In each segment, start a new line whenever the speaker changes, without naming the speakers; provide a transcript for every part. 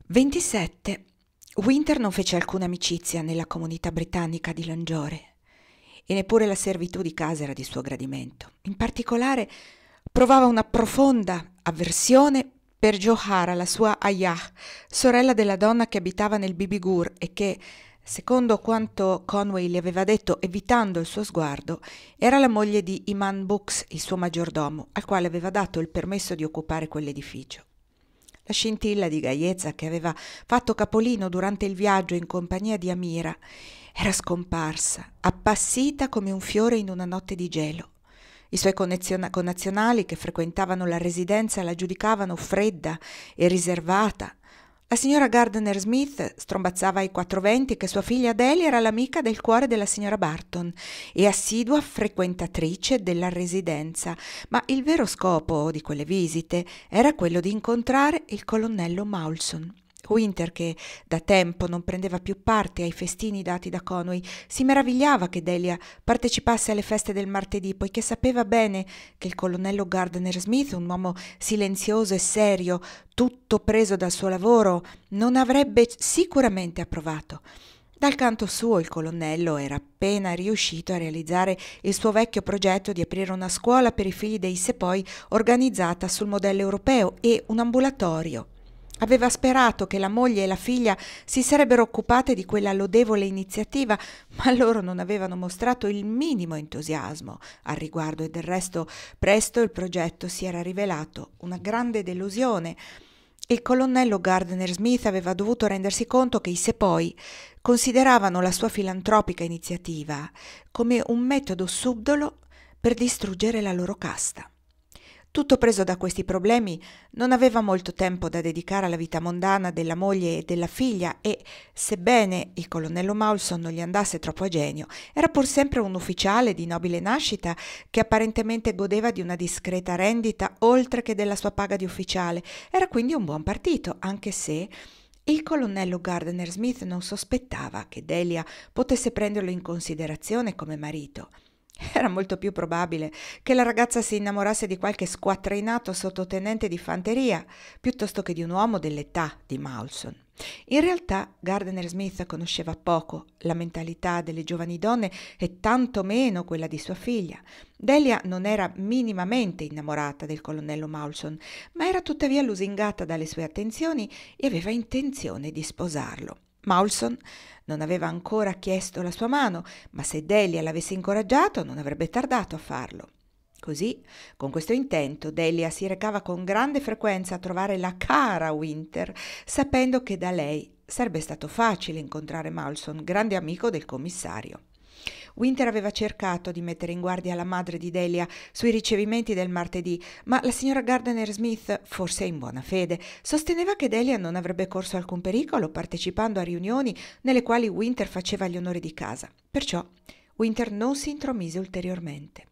27. Winter non fece alcuna amicizia nella comunità britannica di Langiore e neppure la servitù di casa era di suo gradimento. In particolare provava una profonda avversione per Johara, la sua ayah, sorella della donna che abitava nel Bibigur e che, secondo quanto Conway le aveva detto evitando il suo sguardo, era la moglie di Iman Bux, il suo maggiordomo, al quale aveva dato il permesso di occupare quell'edificio. La scintilla di gaiezza che aveva fatto capolino durante il viaggio in compagnia di Amira era scomparsa, appassita come un fiore in una notte di gelo. I suoi connazionali che frequentavano la residenza la giudicavano fredda e riservata. La signora Gardner Smith strombazzava ai 420 che sua figlia Delia era l'amica del cuore della signora Barton e assidua frequentatrice della residenza, ma il vero scopo di quelle visite era quello di incontrare il colonnello Maulson. Winter, che da tempo non prendeva più parte ai festini dati da Conway, si meravigliava che Delia partecipasse alle feste del martedì, poiché sapeva bene che il colonnello Gardner Smith, un uomo silenzioso e serio, tutto preso dal suo lavoro, non avrebbe sicuramente approvato. Dal canto suo il colonnello era appena riuscito a realizzare il suo vecchio progetto di aprire una scuola per i figli dei Sepoy organizzata sul modello europeo e un ambulatorio. Aveva sperato che la moglie e la figlia si sarebbero occupate di quella lodevole iniziativa, ma loro non avevano mostrato il minimo entusiasmo al riguardo e del resto presto il progetto si era rivelato una grande delusione. Il colonnello Gardner Smith aveva dovuto rendersi conto che i Sepoy consideravano la sua filantropica iniziativa come un metodo subdolo per distruggere la loro casta. Tutto preso da questi problemi, non aveva molto tempo da dedicare alla vita mondana della moglie e della figlia e, sebbene il colonnello Maulson non gli andasse troppo a genio, era pur sempre un ufficiale di nobile nascita che apparentemente godeva di una discreta rendita oltre che della sua paga di ufficiale. Era quindi un buon partito, anche se il colonnello Gardner Smith non sospettava che Delia potesse prenderlo in considerazione come marito. Era molto più probabile che la ragazza si innamorasse di qualche squattrinato sottotenente di fanteria piuttosto che di un uomo dell'età di Maulson. In realtà Gardner Smith conosceva poco la mentalità delle giovani donne e tanto meno quella di sua figlia. Delia non era minimamente innamorata del colonnello Maulson, ma era tuttavia lusingata dalle sue attenzioni e aveva intenzione di sposarlo. Maulson non aveva ancora chiesto la sua mano, ma se Delia l'avesse incoraggiato non avrebbe tardato a farlo. Così, con questo intento, Delia si recava con grande frequenza a trovare la cara Winter, sapendo che da lei sarebbe stato facile incontrare Maulson, grande amico del commissario. Winter aveva cercato di mettere in guardia la madre di Delia sui ricevimenti del martedì, ma la signora Gardner Smith, forse in buona fede, sosteneva che Delia non avrebbe corso alcun pericolo partecipando a riunioni nelle quali Winter faceva gli onori di casa. Perciò Winter non si intromise ulteriormente.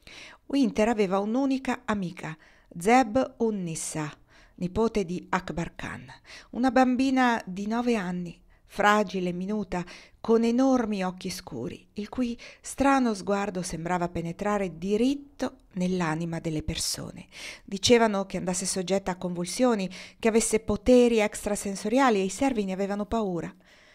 Winter aveva un'unica amica, Zeb Unnissa, nipote di Akbar Khan, una bambina di 9 anni, fragile e minuta, con enormi occhi scuri, il cui strano sguardo sembrava penetrare diritto nell'anima delle persone. Dicevano che andasse soggetta a convulsioni, che avesse poteri extrasensoriali e i servi ne avevano paura.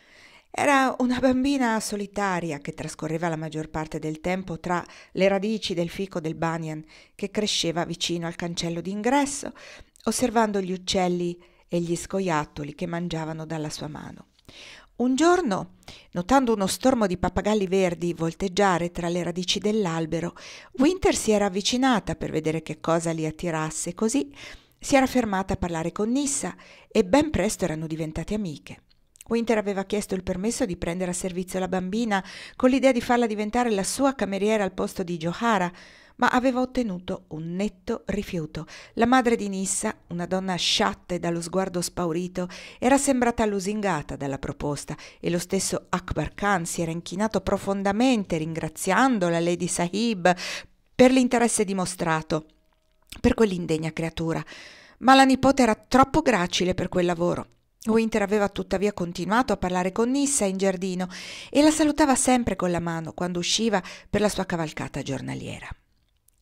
Era una bambina solitaria che trascorreva la maggior parte del tempo tra le radici del fico del banyan che cresceva vicino al cancello d'ingresso, osservando gli uccelli e gli scoiattoli che mangiavano dalla sua mano. Un giorno, notando uno stormo di pappagalli verdi volteggiare tra le radici dell'albero, Winter si era avvicinata per vedere che cosa li attirasse, così si era fermata a parlare con Nissa e ben presto erano diventate amiche. Winter aveva chiesto il permesso di prendere a servizio la bambina con l'idea di farla diventare la sua cameriera al posto di Johara, ma aveva ottenuto un netto rifiuto. La madre di Nissa, una donna sciatta e dallo sguardo spaurito, era sembrata lusingata dalla proposta e lo stesso Akbar Khan si era inchinato profondamente ringraziando la Lady Sahib per l'interesse dimostrato per quell'indegna creatura. Ma la nipote era troppo gracile per quel lavoro. Winter aveva tuttavia continuato a parlare con Nissa in giardino e la salutava sempre con la mano quando usciva per la sua cavalcata giornaliera.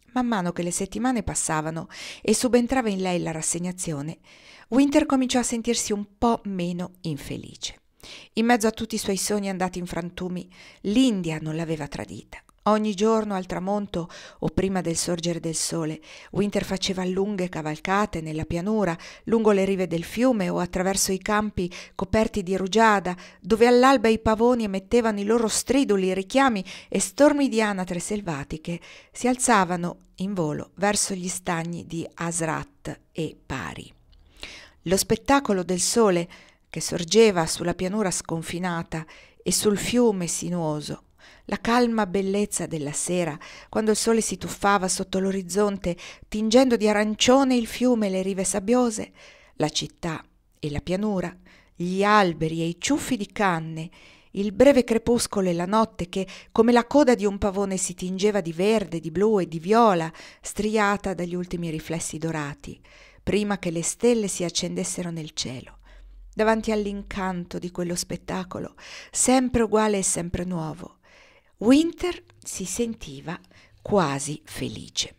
Man mano che le settimane passavano e subentrava in lei la rassegnazione, Winter cominciò a sentirsi un po' meno infelice. In mezzo a tutti i suoi sogni andati in frantumi, l'India non l'aveva tradita. Ogni giorno al tramonto o prima del sorgere del sole, Winter faceva lunghe cavalcate nella pianura, lungo le rive del fiume o attraverso i campi coperti di rugiada, dove all'alba i pavoni emettevano i loro striduli richiami e stormi di anatre selvatiche si alzavano in volo verso gli stagni di Hasrat e Pari. Lo spettacolo del sole che sorgeva sulla pianura sconfinata e sul fiume sinuoso, la calma bellezza della sera, quando il sole si tuffava sotto l'orizzonte, tingendo di arancione il fiume e le rive sabbiose, la città e la pianura, gli alberi e i ciuffi di canne, il breve crepuscolo e la notte che, come la coda di un pavone, si tingeva di verde, di blu e di viola, striata dagli ultimi riflessi dorati, prima che le stelle si accendessero nel cielo. Davanti all'incanto di quello spettacolo, sempre uguale e sempre nuovo, Winter si sentiva quasi felice.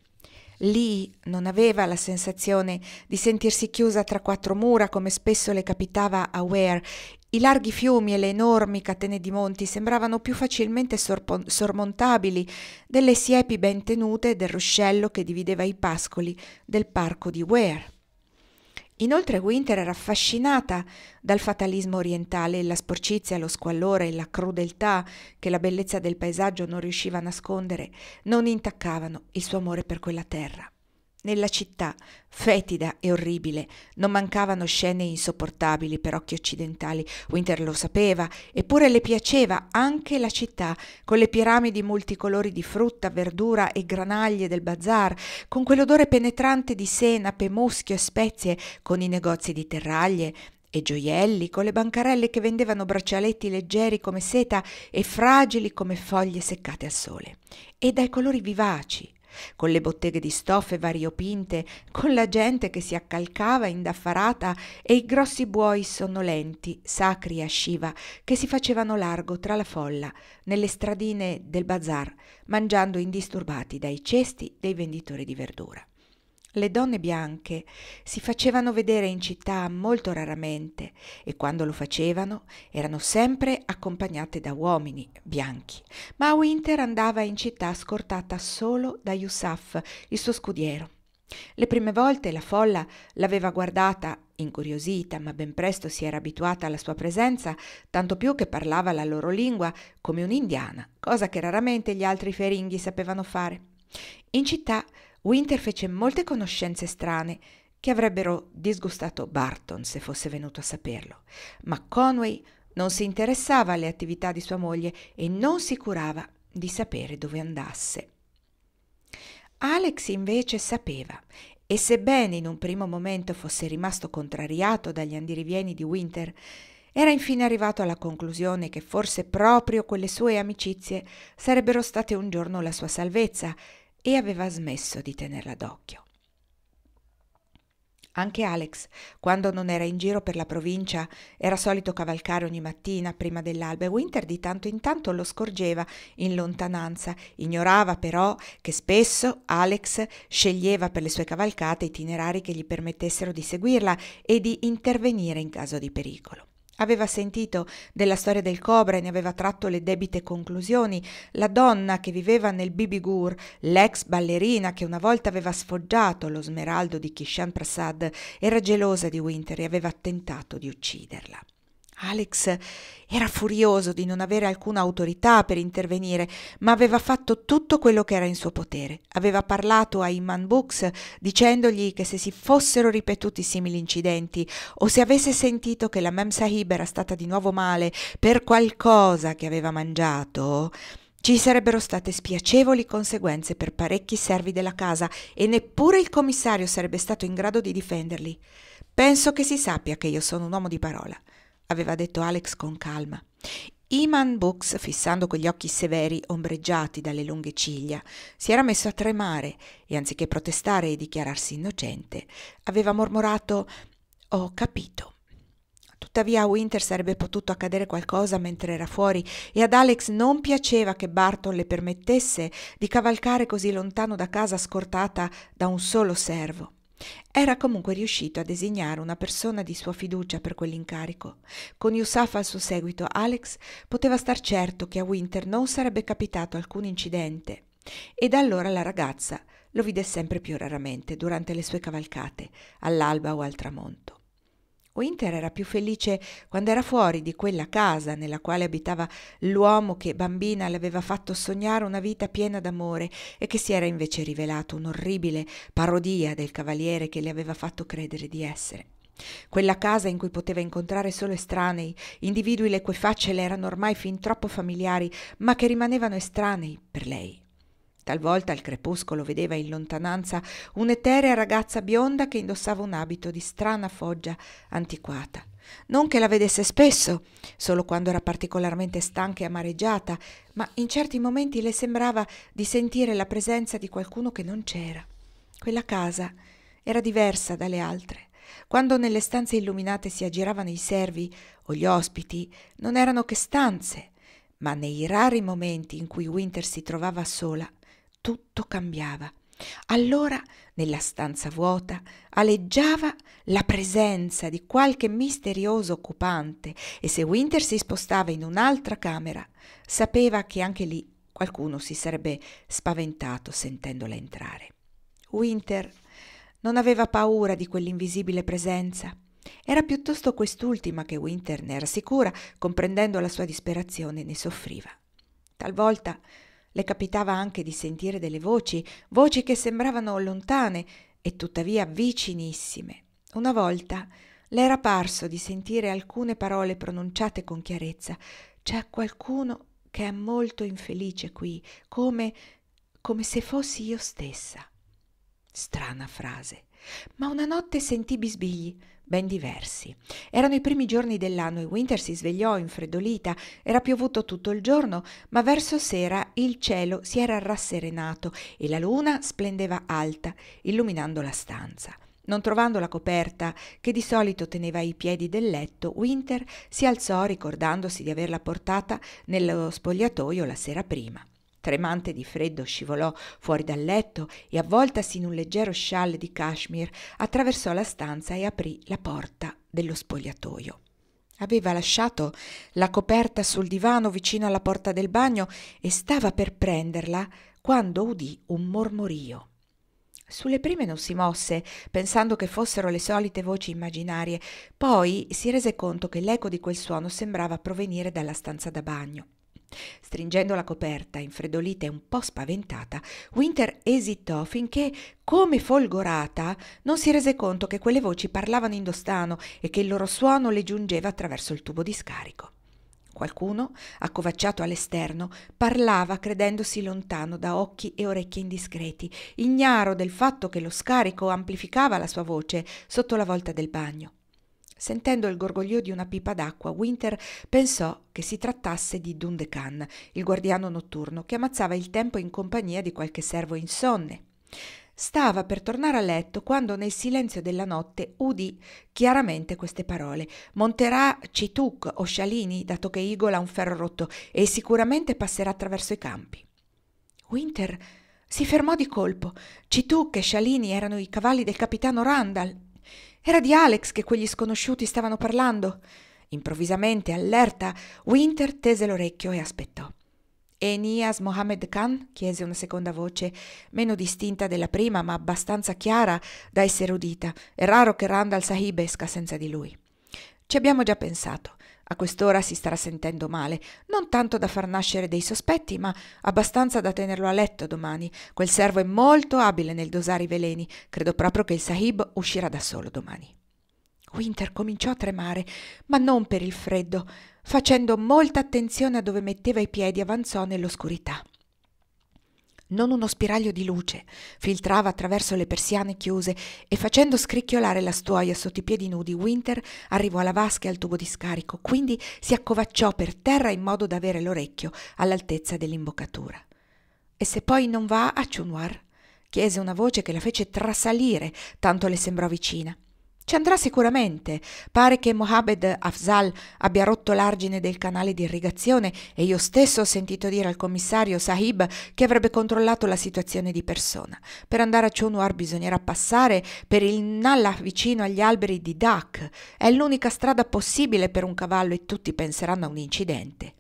Lì non aveva la sensazione di sentirsi chiusa tra quattro mura come spesso le capitava a Ware. I larghi fiumi e le enormi catene di monti sembravano più facilmente sormontabili delle siepi ben tenute del ruscello che divideva i pascoli del parco di Ware. Inoltre Winter era affascinata dal fatalismo orientale, la sporcizia, lo squallore e la crudeltà che la bellezza del paesaggio non riusciva a nascondere, non intaccavano il suo amore per quella terra. Nella città, fetida e orribile, non mancavano scene insopportabili per occhi occidentali. Winter lo sapeva, eppure le piaceva anche la città, con le piramidi multicolori di frutta, verdura e granaglie del bazar, con quell'odore penetrante di senape, muschio e spezie, con i negozi di terraglie e gioielli, con le bancarelle che vendevano braccialetti leggeri come seta e fragili come foglie seccate al sole, e dai colori vivaci, con le botteghe di stoffe variopinte, con la gente che si accalcava indaffarata e i grossi buoi sonnolenti, sacri a Shiva, che si facevano largo tra la folla nelle stradine del bazar, mangiando indisturbati dai cesti dei venditori di verdura. Le donne bianche si facevano vedere in città molto raramente e quando lo facevano erano sempre accompagnate da uomini bianchi, ma Winter andava in città scortata solo da Yusuf, il suo scudiero. Le prime volte la folla l'aveva guardata incuriosita, ma ben presto si era abituata alla sua presenza, tanto più che parlava la loro lingua come un'indiana, cosa che raramente gli altri feringhi sapevano fare. In città Winter fece molte conoscenze strane che avrebbero disgustato Barton se fosse venuto a saperlo, ma Conway non si interessava alle attività di sua moglie e non si curava di sapere dove andasse. Alex invece sapeva, e sebbene in un primo momento fosse rimasto contrariato dagli andirivieni di Winter, era infine arrivato alla conclusione che forse proprio quelle sue amicizie sarebbero state un giorno la sua salvezza, e aveva smesso di tenerla d'occhio. Anche Alex, quando non era in giro per la provincia, era solito cavalcare ogni mattina prima dell'alba e Winter di tanto in tanto lo scorgeva in lontananza. Ignorava però che spesso Alex sceglieva per le sue cavalcate itinerari che gli permettessero di seguirla e di intervenire in caso di pericolo. Aveva sentito della storia del cobra e ne aveva tratto le debite conclusioni. La donna che viveva nel Bibigur, l'ex ballerina che una volta aveva sfoggiato lo smeraldo di Kishan Prasad, era gelosa di Winter e aveva tentato di ucciderla. Alex era furioso di non avere alcuna autorità per intervenire, ma aveva fatto tutto quello che era in suo potere. Aveva parlato a Imam Bux dicendogli che se si fossero ripetuti simili incidenti o se avesse sentito che la Mem Sahib era stata di nuovo male per qualcosa che aveva mangiato, ci sarebbero state spiacevoli conseguenze per parecchi servi della casa e neppure il commissario sarebbe stato in grado di difenderli. «Penso che si sappia che io sono un uomo di parola», aveva detto Alex con calma. Iman Bux, fissando quegli occhi severi ombreggiati dalle lunghe ciglia, si era messo a tremare e anziché protestare e dichiararsi innocente, aveva mormorato «Ho capito». Tuttavia a Winter sarebbe potuto accadere qualcosa mentre era fuori e ad Alex non piaceva che Barton le permettesse di cavalcare così lontano da casa scortata da un solo servo. Era comunque riuscito a designare una persona di sua fiducia per quell'incarico. Con Yusuf al suo seguito, Alex poteva star certo che a Winter non sarebbe capitato alcun incidente, e da allora la ragazza lo vide sempre più raramente durante le sue cavalcate, all'alba o al tramonto. Winter era più felice quando era fuori di quella casa nella quale abitava l'uomo che bambina le aveva fatto sognare una vita piena d'amore e che si era invece rivelato un'orribile parodia del cavaliere che le aveva fatto credere di essere. Quella casa in cui poteva incontrare solo estranei, individui le cui facce le erano ormai fin troppo familiari, ma che rimanevano estranei per lei. Talvolta al crepuscolo vedeva in lontananza un'eterea ragazza bionda che indossava un abito di strana foggia antiquata. Non che la vedesse spesso, solo quando era particolarmente stanca e amareggiata, ma in certi momenti le sembrava di sentire la presenza di qualcuno che non c'era. Quella casa era diversa dalle altre. Quando nelle stanze illuminate si aggiravano i servi o gli ospiti, non erano che stanze, ma nei rari momenti in cui Winter si trovava sola, tutto cambiava. Allora, nella stanza vuota, aleggiava la presenza di qualche misterioso occupante e se Winter si spostava in un'altra camera, sapeva che anche lì qualcuno si sarebbe spaventato sentendola entrare. Winter non aveva paura di quell'invisibile presenza. Era piuttosto quest'ultima che Winter, ne era sicura, comprendendo la sua disperazione, ne soffriva. Talvolta le capitava anche di sentire delle voci che sembravano lontane e tuttavia vicinissime. Una volta le era parso di sentire alcune parole pronunciate con chiarezza. «C'è qualcuno che è molto infelice qui, come se fossi io stessa». Strana frase, ma una notte sentì bisbigli ben diversi. Erano i primi giorni dell'anno e Winter si svegliò infreddolita. Era piovuto tutto il giorno, ma verso sera il cielo si era rasserenato e la luna splendeva alta, illuminando la stanza. Non trovando la coperta che di solito teneva ai piedi del letto, Winter si alzò ricordandosi di averla portata nello spogliatoio la sera prima. Tremante di freddo scivolò fuori dal letto e, avvoltasi in un leggero scialle di cashmere, attraversò la stanza e aprì la porta dello spogliatoio. Aveva lasciato la coperta sul divano vicino alla porta del bagno e stava per prenderla quando udì un mormorio. Sulle prime non si mosse, pensando che fossero le solite voci immaginarie, poi si rese conto che l'eco di quel suono sembrava provenire dalla stanza da bagno. Stringendo la coperta, infreddolita e un po' spaventata, Winter esitò finché, come folgorata, non si rese conto che quelle voci parlavano indostano e che il loro suono le giungeva attraverso il tubo di scarico. Qualcuno, accovacciato all'esterno, parlava credendosi lontano da occhi e orecchie indiscreti, ignaro del fatto che lo scarico amplificava la sua voce sotto la volta del bagno. Sentendo il gorgoglio di una pipa d'acqua, Winter pensò che si trattasse di Dundekan, il guardiano notturno che ammazzava il tempo in compagnia di qualche servo insonne. Stava per tornare a letto quando nel silenzio della notte udì chiaramente queste parole: «Monterà Cituk o Scialini, dato che Eagle ha un ferro rotto e sicuramente passerà attraverso i campi». Winter si fermò di colpo. Cituk e Scialini erano i cavalli del capitano Randall. Era di Alex che quegli sconosciuti stavano parlando. Improvvisamente, allerta, Winter tese l'orecchio e aspettò. «Enias Mohammed Khan?» chiese una seconda voce, meno distinta della prima, ma abbastanza chiara da essere udita. «È raro che Randall Sahib esca senza di lui». «Ci abbiamo già pensato. A quest'ora si starà sentendo male, non tanto da far nascere dei sospetti, ma abbastanza da tenerlo a letto domani. Quel servo è molto abile nel dosare i veleni. Credo proprio che il Sahib uscirà da solo domani». Winter cominciò a tremare, ma non per il freddo. Facendo molta attenzione a dove metteva i piedi, avanzò nell'oscurità. Non uno spiraglio di luce filtrava attraverso le persiane chiuse e, facendo scricchiolare la stuoia sotto i piedi nudi, Winter arrivò alla vasca e al tubo di scarico, quindi si accovacciò per terra in modo da avere l'orecchio all'altezza dell'imboccatura. «E se poi non va a Chunwar?» chiese una voce che la fece trasalire, tanto le sembrò vicina. Ci andrà sicuramente. Pare che Mohammed Afzal abbia rotto l'argine del canale di irrigazione e io stesso ho sentito dire al commissario Sahib che avrebbe controllato la situazione di persona. Per andare a Chunwar bisognerà passare per il Nalla vicino agli alberi di Dak. È l'unica strada possibile per un cavallo e tutti penseranno a un incidente.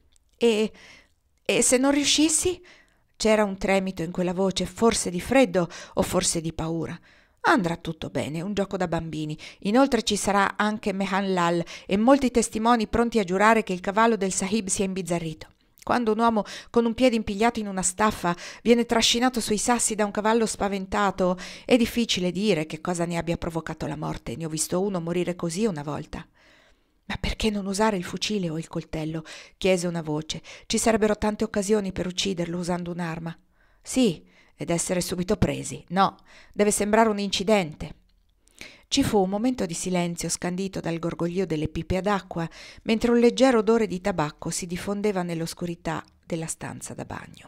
E se non riuscissi? C'era un tremito in quella voce, forse di freddo o forse di paura. Andrà tutto bene, è un gioco da bambini. Inoltre ci sarà anche Mehan Lal e molti testimoni pronti a giurare che il cavallo del Sahib sia imbizzarrito. Quando un uomo con un piede impigliato in una staffa viene trascinato sui sassi da un cavallo spaventato, è difficile dire che cosa ne abbia provocato la morte. Ne ho visto uno morire così una volta. «Ma perché non usare il fucile o il coltello?» chiese una voce. «Ci sarebbero tante occasioni per ucciderlo usando un'arma». «Sì, ed essere subito presi. No, deve sembrare un incidente». Ci fu un momento di silenzio scandito dal gorgoglio delle pipe ad acqua, mentre un leggero odore di tabacco si diffondeva nell'oscurità della stanza da bagno.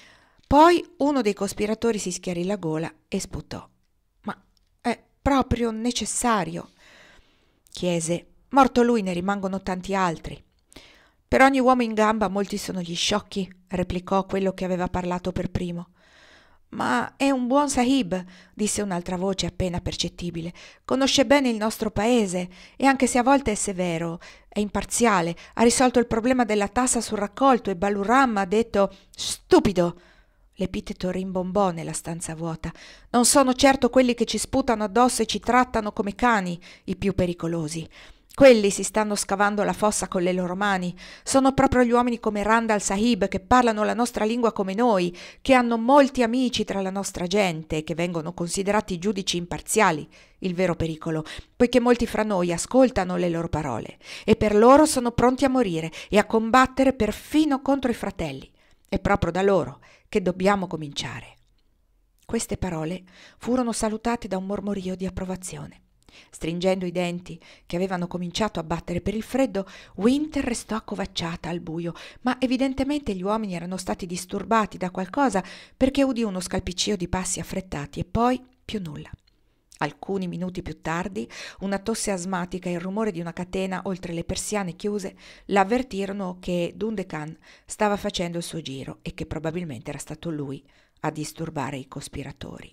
Poi uno dei cospiratori si schiarì la gola e sputò. «Ma è proprio necessario?» chiese. «Morto lui ne rimangono tanti altri». «Per ogni uomo in gamba molti sono gli sciocchi», replicò quello che aveva parlato per primo. «Ma è un buon sahib», disse un'altra voce appena percettibile. «Conosce bene il nostro paese e anche se a volte è severo, è imparziale. Ha risolto il problema della tassa sul raccolto e Baluram ha detto «Stupido!». L'epiteto rimbombò nella stanza vuota. «Non sono certo quelli che ci sputano addosso e ci trattano come cani i più pericolosi. Quelli si stanno scavando la fossa con le loro mani. Sono proprio gli uomini come Randall Sahib che parlano la nostra lingua come noi, che hanno molti amici tra la nostra gente e che vengono considerati giudici imparziali, il vero pericolo, poiché molti fra noi ascoltano le loro parole e per loro sono pronti a morire e a combattere perfino contro i fratelli. È proprio da loro che dobbiamo cominciare». Queste parole furono salutate da un mormorio di approvazione. Stringendo i denti, che avevano cominciato a battere per il freddo, Winter restò accovacciata al buio, ma evidentemente gli uomini erano stati disturbati da qualcosa perché udì uno scalpiccio di passi affrettati e poi più nulla. Alcuni minuti più tardi, una tosse asmatica e il rumore di una catena oltre le persiane chiuse l'avvertirono che Dundekan stava facendo il suo giro e che probabilmente era stato lui a disturbare i cospiratori.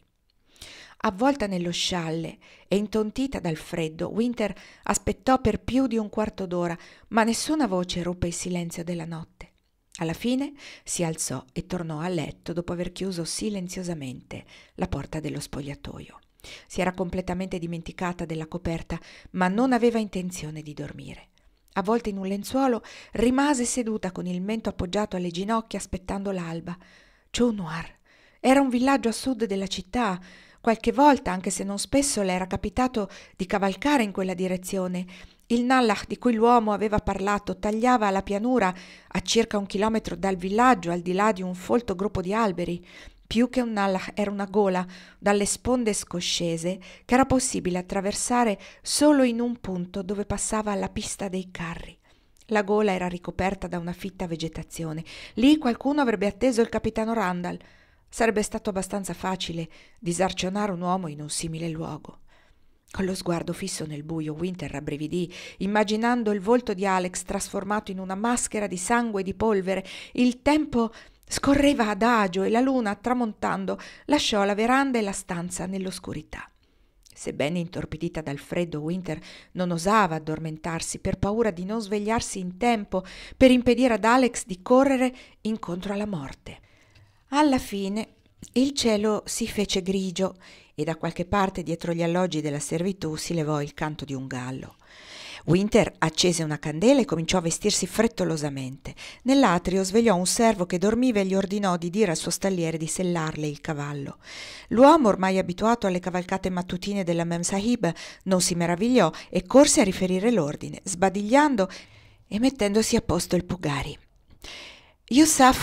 Avvolta nello scialle e intontita dal freddo, Winter aspettò per più di un quarto d'ora, ma nessuna voce ruppe il silenzio della notte. Alla fine si alzò e tornò a letto dopo aver chiuso silenziosamente la porta dello spogliatoio. Si era completamente dimenticata della coperta, ma non aveva intenzione di dormire. Avvolta in un lenzuolo, rimase seduta con il mento appoggiato alle ginocchia aspettando l'alba. Chunwar era un villaggio a sud della città. Qualche volta, anche se non spesso, le era capitato di cavalcare in quella direzione. Il Nallah di cui l'uomo aveva parlato tagliava la pianura a circa 1 chilometro dal villaggio, al di là di un folto gruppo di alberi. Più che un Nallah era una gola dalle sponde scoscese che era possibile attraversare solo in un punto dove passava la pista dei carri. La gola era ricoperta da una fitta vegetazione. Lì qualcuno avrebbe atteso il capitano Randall. Sarebbe stato abbastanza facile disarcionare un uomo in un simile luogo. Con lo sguardo fisso nel buio, Winter rabbrividì, immaginando il volto di Alex trasformato in una maschera di sangue e di polvere. Il tempo scorreva adagio e la luna, tramontando, lasciò la veranda e la stanza nell'oscurità. Sebbene intorpidita dal freddo, Winter non osava addormentarsi per paura di non svegliarsi in tempo per impedire ad Alex di correre incontro alla morte. Alla fine il cielo si fece grigio e da qualche parte dietro gli alloggi della servitù si levò il canto di un gallo. Winter accese una candela e cominciò a vestirsi frettolosamente. Nell'atrio svegliò un servo che dormiva e gli ordinò di dire al suo stalliere di sellarle il cavallo. L'uomo, ormai abituato alle cavalcate mattutine della Mem Sahib, non si meravigliò e corse a riferire l'ordine, sbadigliando e mettendosi a posto il pugari. Yusuf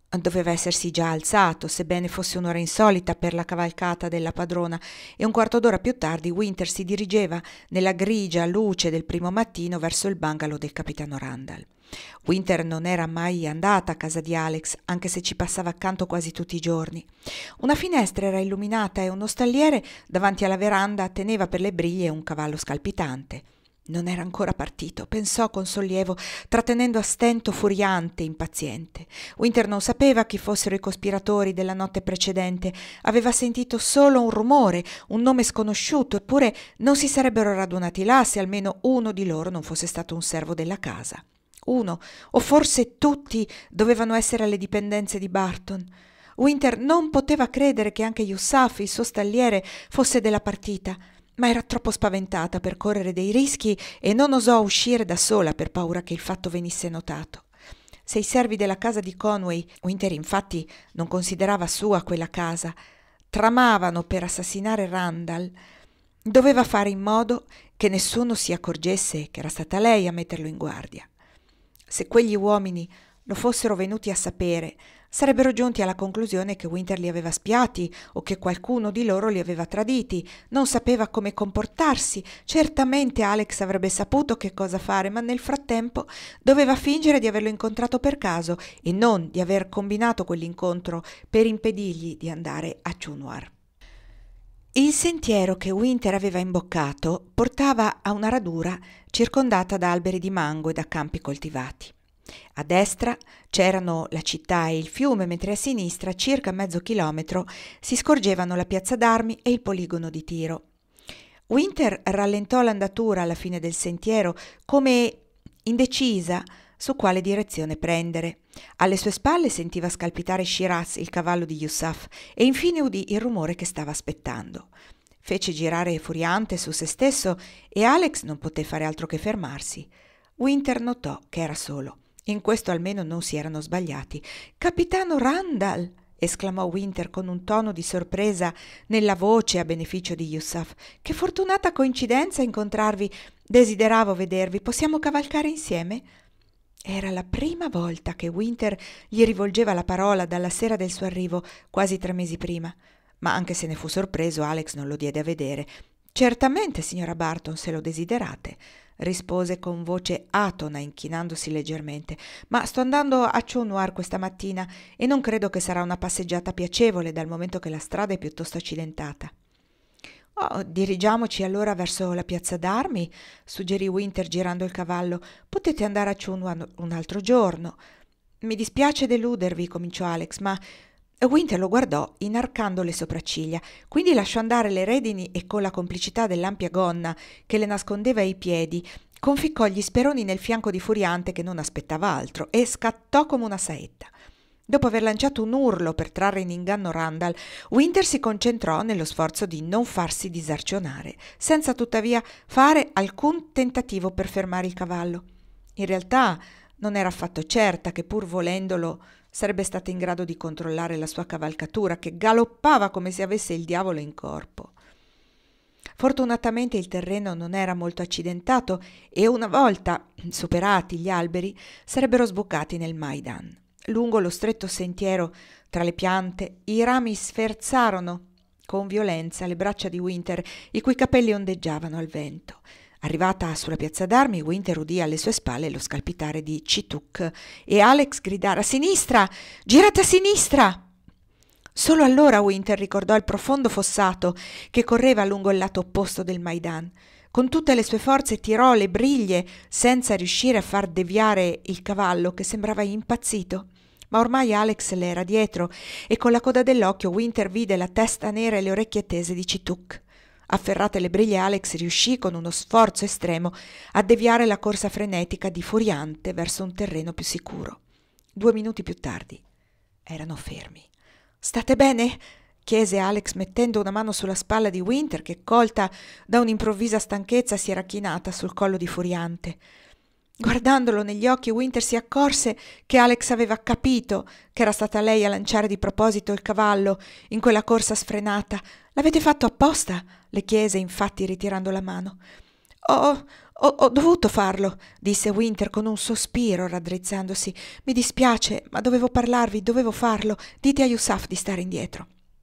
Doveva essersi già alzato, sebbene fosse un'ora insolita per la cavalcata della padrona, e un quarto d'ora più tardi Winter si dirigeva nella grigia luce del primo mattino verso il bungalow del capitano Randall. Winter non era mai andata a casa di Alex, anche se ci passava accanto quasi tutti i giorni. Una finestra era illuminata e uno stalliere davanti alla veranda teneva per le briglie un cavallo scalpitante. Non era ancora partito, pensò con sollievo, trattenendo a stento furiante, impaziente. Winter non sapeva chi fossero i cospiratori della notte precedente, aveva sentito solo un rumore, un nome sconosciuto, eppure non si sarebbero radunati là se almeno uno di loro non fosse stato un servo della casa. Uno, o forse tutti, dovevano essere alle dipendenze di Barton. Winter non poteva credere che anche Yusuf, il suo stalliere, fosse della partita, ma era troppo spaventata per correre dei rischi e non osò uscire da sola per paura che il fatto venisse notato. Se i servi della casa di Conway, Winter infatti non considerava sua quella casa, tramavano per assassinare Randall, doveva fare in modo che nessuno si accorgesse che era stata lei a metterlo in guardia. Se quegli uomini lo fossero venuti a sapere, sarebbero giunti alla conclusione che Winter li aveva spiati o che qualcuno di loro li aveva traditi, non sapeva come comportarsi. Certamente Alex avrebbe saputo che cosa fare, ma nel frattempo doveva fingere di averlo incontrato per caso e non di aver combinato quell'incontro per impedirgli di andare a Cunwar. Il sentiero che Winter aveva imboccato portava a una radura circondata da alberi di mango e da campi coltivati. A destra c'erano la città e il fiume, mentre a sinistra, circa mezzo chilometro, si scorgevano la piazza d'armi e il poligono di tiro. Winter rallentò l'andatura alla fine del sentiero, come indecisa su quale direzione prendere. Alle sue spalle sentiva scalpitare Shiraz, il cavallo di Yusuf, e infine udì il rumore che stava aspettando. Fece girare furiante su se stesso e Alex non poté fare altro che fermarsi. Winter notò che era solo. In questo almeno non si erano sbagliati. «Capitano Randall!» esclamò Winter con un tono di sorpresa nella voce a beneficio di Yusuf. «Che fortunata coincidenza incontrarvi! Desideravo vedervi. Possiamo cavalcare insieme?» Era la prima volta che Winter gli rivolgeva la parola dalla sera del suo arrivo, quasi 3 mesi prima. Ma anche se ne fu sorpreso, Alex non lo diede a vedere. «Certamente, signora Barton, se lo desiderate», rispose con voce atona, inchinandosi leggermente. «Ma sto andando a Cunwar questa mattina e non credo che sarà una passeggiata piacevole, dal momento che la strada è piuttosto accidentata». «Oh, dirigiamoci allora verso la piazza d'armi», suggerì Winter girando il cavallo. «Potete andare a Cunwar un altro giorno». «Mi dispiace deludervi», cominciò Alex, ma Winter lo guardò inarcando le sopracciglia, quindi lasciò andare le redini e con la complicità dell'ampia gonna che le nascondeva i piedi, conficcò gli speroni nel fianco di Furiante che non aspettava altro e scattò come una saetta. Dopo aver lanciato un urlo per trarre in inganno Randall, Winter si concentrò nello sforzo di non farsi disarcionare, senza tuttavia fare alcun tentativo per fermare il cavallo. In realtà non era affatto certa che, pur volendolo, sarebbe stata in grado di controllare la sua cavalcatura, che galoppava come se avesse il diavolo in corpo. Fortunatamente il terreno non era molto accidentato e una volta superati gli alberi sarebbero sbucati nel Maidan. Lungo lo stretto sentiero tra le piante i rami sferzarono con violenza le braccia di Winter, i cui capelli ondeggiavano al vento. Arrivata sulla piazza d'armi, Winter udì alle sue spalle lo scalpitare di Cituk e Alex gridare: «A sinistra! Girate a sinistra!» Solo allora Winter ricordò il profondo fossato che correva lungo il lato opposto del Maidan. Con tutte le sue forze tirò le briglie senza riuscire a far deviare il cavallo, che sembrava impazzito. Ma ormai Alex le era dietro e con la coda dell'occhio Winter vide la testa nera e le orecchie tese di Cituk. Afferrate le briglie, Alex riuscì con uno sforzo estremo a deviare la corsa frenetica di Furiante verso un terreno più sicuro. 2 minuti più tardi erano fermi. «State bene?» chiese Alex mettendo una mano sulla spalla di Winter, che, colta da un'improvvisa stanchezza, si era chinata sul collo di Furiante. Guardandolo negli occhi, Winter si accorse che Alex aveva capito che era stata lei a lanciare di proposito il cavallo in quella corsa sfrenata. «L'avete fatto apposta?» le chiese, infatti, ritirando la mano. Ho dovuto farlo, disse Winter con un sospiro, raddrizzandosi. Mi dispiace, ma dovevo parlarvi, dovevo farlo. Dite a Yusuf di stare indietro.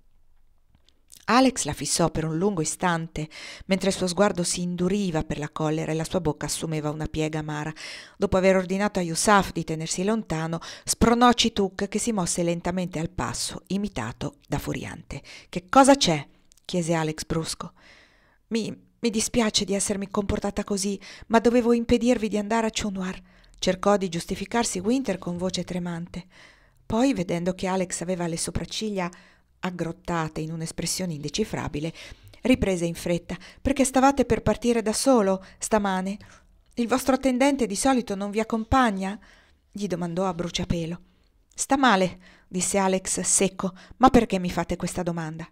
Alex la fissò per un lungo istante, mentre il suo sguardo si induriva per la collera e la sua bocca assumeva una piega amara. Dopo aver ordinato a Yusuf di tenersi lontano, spronò Cituk, che si mosse lentamente al passo, imitato da Furiante. «Che cosa c'è?» chiese Alex brusco. Mi dispiace di essermi comportata così, ma dovevo impedirvi di andare a Ciunwar. Cercò di giustificarsi Winter con voce tremante. Poi, vedendo che Alex aveva le sopracciglia aggrottate in un'espressione indecifrabile, riprese in fretta. «Perché stavate per partire da solo stamane? Il vostro attendente di solito non vi accompagna?» gli domandò a bruciapelo. «Sta male», disse Alex secco. «Ma perché mi fate questa domanda?»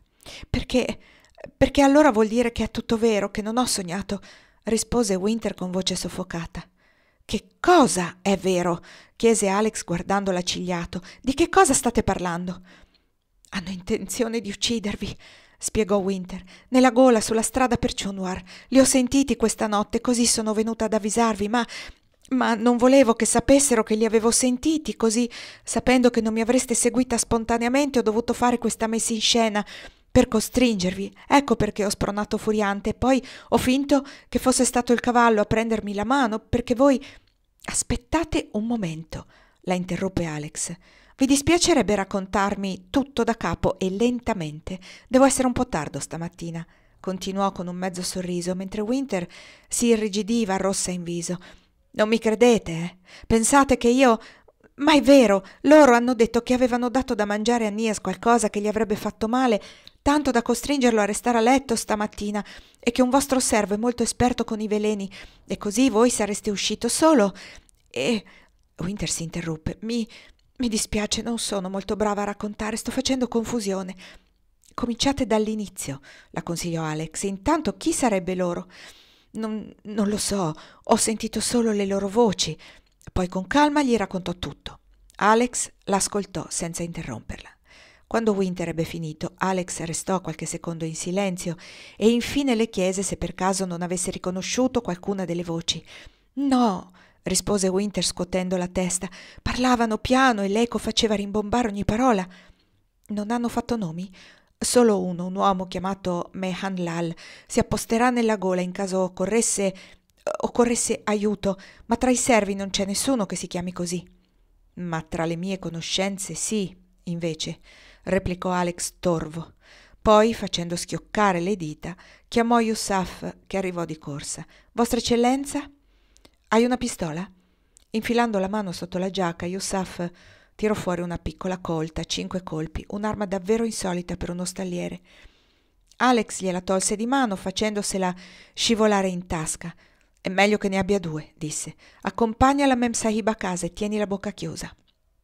Perché allora vuol dire che è tutto vero, che non ho sognato», rispose Winter con voce soffocata. «Che cosa è vero?» chiese Alex guardandola accigliato. «Di che cosa state parlando?» «Hanno intenzione di uccidervi», spiegò Winter. «Nella gola, sulla strada per Ciunwar. Li ho sentiti questa notte, così sono venuta ad avvisarvi, ma non volevo che sapessero che li avevo sentiti, così, sapendo che non mi avreste seguita spontaneamente, ho dovuto fare questa messa in scena per costringervi. Ecco perché ho spronato Furiante e poi ho finto che fosse stato il cavallo a prendermi la mano, perché voi...» «Aspettate un momento», la interruppe Alex. «Vi dispiacerebbe raccontarmi tutto da capo e lentamente? Devo essere un po' tardo stamattina», continuò con un mezzo sorriso, mentre Winter si irrigidiva rossa in viso. «Non mi credete, eh? Pensate che io...» «Ma è vero, loro hanno detto che avevano dato da mangiare a Nias qualcosa che gli avrebbe fatto male, tanto da costringerlo a restare a letto stamattina, e che un vostro servo è molto esperto con i veleni, e così voi sareste uscito solo, e...» Winter si interruppe. Mi dispiace, non sono molto brava a raccontare, sto facendo confusione. «Cominciate dall'inizio», la consigliò Alex. «Intanto chi sarebbe loro?» Non lo so, ho sentito solo le loro voci». Poi con calma gli raccontò tutto. Alex l'ascoltò senza interromperla. Quando Winter ebbe finito, Alex restò qualche secondo in silenzio e infine le chiese se per caso non avesse riconosciuto qualcuna delle voci. «No», rispose Winter scuotendo la testa, «parlavano piano e l'eco faceva rimbombare ogni parola». «Non hanno fatto nomi?» «Solo uno, un uomo chiamato Mehan Lal. Si apposterà nella gola in caso occorresse aiuto, ma tra i servi non c'è nessuno che si chiami così». «Ma tra le mie conoscenze sì, invece», replicò Alex torvo. Poi, facendo schioccare le dita, chiamò Yusuf, che arrivò di corsa. «Vostra eccellenza?» «Hai una pistola?» Infilando la mano sotto la giacca, Yusuf tirò fuori una piccola colta, 5 colpi, un'arma davvero insolita per uno stalliere. Alex gliela tolse di mano, facendosela scivolare in tasca. «È meglio che ne abbia 2», disse. «Accompagna la Mem Sahib a casa e tieni la bocca chiusa».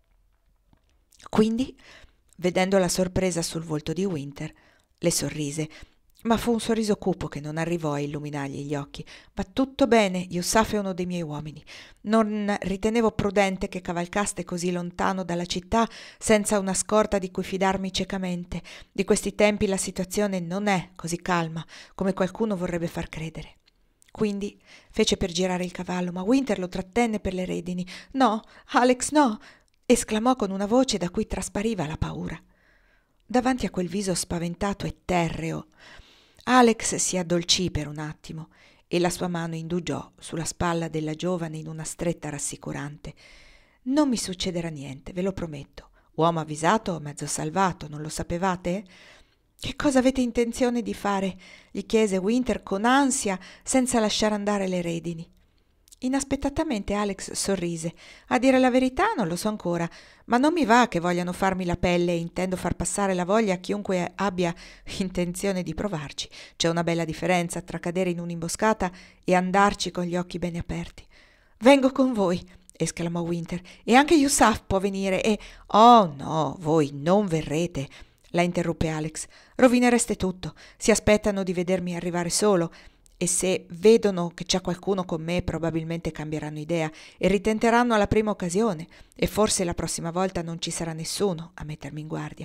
Quindi, vedendo la sorpresa sul volto di Winter, le sorrise, ma fu un sorriso cupo che non arrivò a illuminargli gli occhi. «Va tutto bene, Yusuf è uno dei miei uomini. Non ritenevo prudente che cavalcaste così lontano dalla città senza una scorta di cui fidarmi ciecamente. Di questi tempi la situazione non è così calma come qualcuno vorrebbe far credere». Quindi fece per girare il cavallo, ma Winter lo trattenne per le redini. «No, Alex, no!» esclamò con una voce da cui traspariva la paura. Davanti a quel viso spaventato e terreo, Alex si addolcì per un attimo e la sua mano indugiò sulla spalla della giovane in una stretta rassicurante. «Non mi succederà niente, ve lo prometto. Uomo avvisato, mezzo salvato, non lo sapevate?» «Che cosa avete intenzione di fare?» gli chiese Winter con ansia, senza lasciare andare le redini. Inaspettatamente Alex sorrise. «A dire la verità non lo so ancora, ma non mi va che vogliano farmi la pelle e intendo far passare la voglia a chiunque abbia intenzione di provarci. C'è una bella differenza tra cadere in un'imboscata e andarci con gli occhi bene aperti». «Vengo con voi», esclamò Winter, «e anche Yusuf può venire e...» «Oh no, voi non verrete», la interruppe Alex. «Rovinereste tutto. Si aspettano di vedermi arrivare solo. E se vedono che c'è qualcuno con me probabilmente cambieranno idea e ritenteranno alla prima occasione e forse la prossima volta non ci sarà nessuno a mettermi in guardia».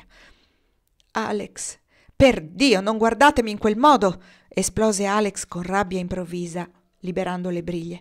«Alex, per Dio, non guardatemi in quel modo!» esplose Alex con rabbia improvvisa, liberando le briglie.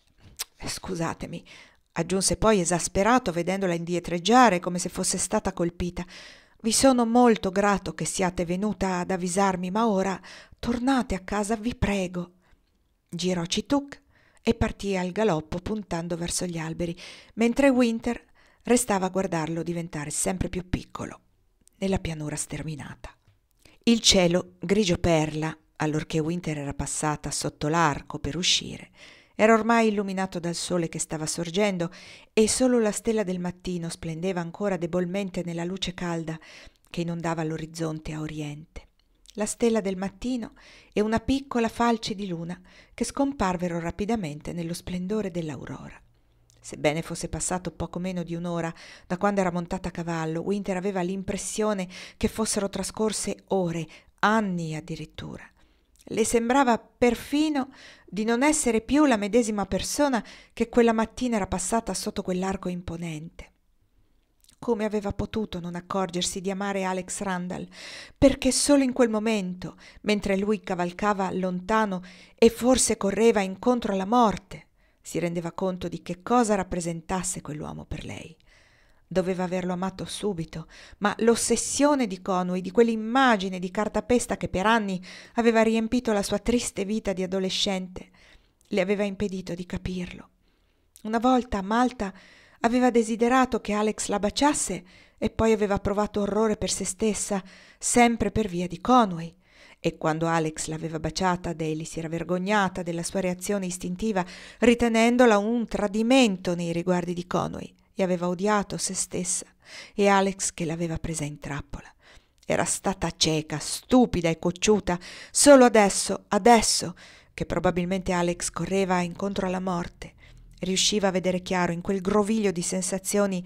Scusatemi, aggiunse poi esasperato vedendola indietreggiare come se fosse stata colpita. Vi sono molto grato che siate venuta ad avvisarmi, ma ora tornate a casa, vi prego. Girò Cituk e partì al galoppo puntando verso gli alberi, mentre Winter restava a guardarlo diventare sempre più piccolo nella pianura sterminata. Il cielo grigio perla, allorché Winter era passata sotto l'arco per uscire, era ormai illuminato dal sole che stava sorgendo e solo la stella del mattino splendeva ancora debolmente nella luce calda che inondava l'orizzonte a oriente. La stella del mattino e una piccola falce di luna che scomparvero rapidamente nello splendore dell'aurora. Sebbene fosse passato poco meno di un'ora da quando era montata a cavallo, Winter aveva l'impressione che fossero trascorse ore, anni addirittura. Le sembrava perfino di non essere più la medesima persona che quella mattina era passata sotto quell'arco imponente. Come aveva potuto non accorgersi di amare Alex Randall? Perché solo in quel momento, mentre lui cavalcava lontano e forse correva incontro alla morte, si rendeva conto di che cosa rappresentasse quell'uomo per lei. Doveva averlo amato subito, ma l'ossessione di Conway, di quell'immagine di cartapesta che per anni aveva riempito la sua triste vita di adolescente, le aveva impedito di capirlo. Una volta a Malta aveva desiderato che Alex la baciasse e poi aveva provato orrore per se stessa, sempre per via di Conway. E quando Alex l'aveva baciata, Daly si era vergognata della sua reazione istintiva, ritenendola un tradimento nei riguardi di Conway, e aveva odiato se stessa e Alex che l'aveva presa in trappola. Era stata cieca, stupida e cocciuta, solo adesso, che probabilmente Alex correva incontro alla morte, riusciva a vedere chiaro in quel groviglio di sensazioni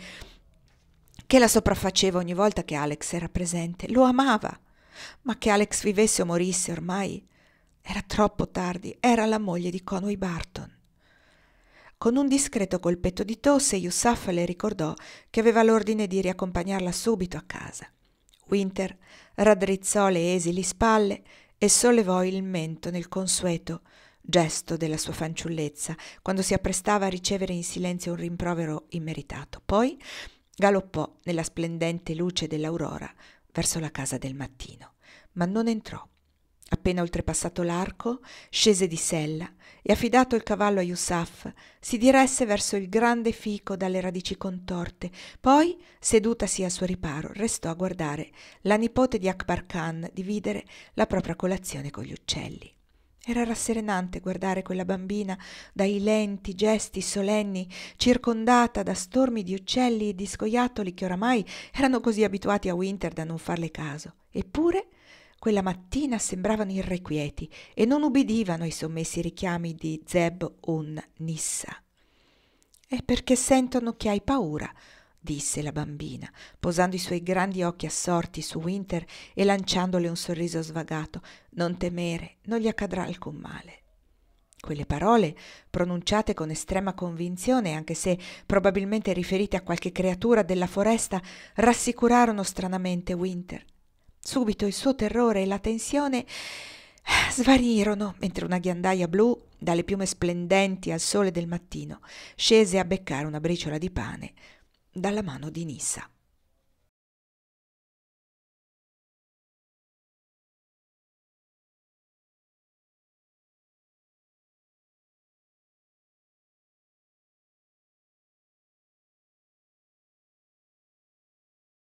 che la sopraffaceva ogni volta che Alex era presente. Lo amava, ma che Alex vivesse o morisse ormai era troppo tardi, era la moglie di Conway Barton. Con un discreto colpetto di tosse, Yusuf le ricordò che aveva l'ordine di riaccompagnarla subito a casa. Winter raddrizzò le esili spalle e sollevò il mento nel consueto gesto della sua fanciullezza, quando si apprestava a ricevere in silenzio un rimprovero immeritato. Poi galoppò nella splendente luce dell'aurora verso la casa del mattino, ma non entrò. Appena oltrepassato l'arco, scese di sella e, affidato il cavallo a Yusuf, si diresse verso il grande fico dalle radici contorte. Poi, sedutasi al suo riparo, restò a guardare la nipote di Akbar Khan dividere la propria colazione con gli uccelli. Era rasserenante guardare quella bambina dai lenti gesti solenni, circondata da stormi di uccelli e di scoiattoli che oramai erano così abituati a Winter da non farle caso. Eppure quella mattina sembravano irrequieti e non ubbidivano ai sommessi richiami di Zeb-un-Nissa. «È perché sentono che hai paura», disse la bambina, posando i suoi grandi occhi assorti su Winter e lanciandole un sorriso svagato. «Non temere, non gli accadrà alcun male». Quelle parole, pronunciate con estrema convinzione, anche se probabilmente riferite a qualche creatura della foresta, rassicurarono stranamente Winter. Subito il suo terrore e la tensione svanirono, mentre una ghiandaia blu, dalle piume splendenti al sole del mattino, scese a beccare una briciola di pane dalla mano di Nissa.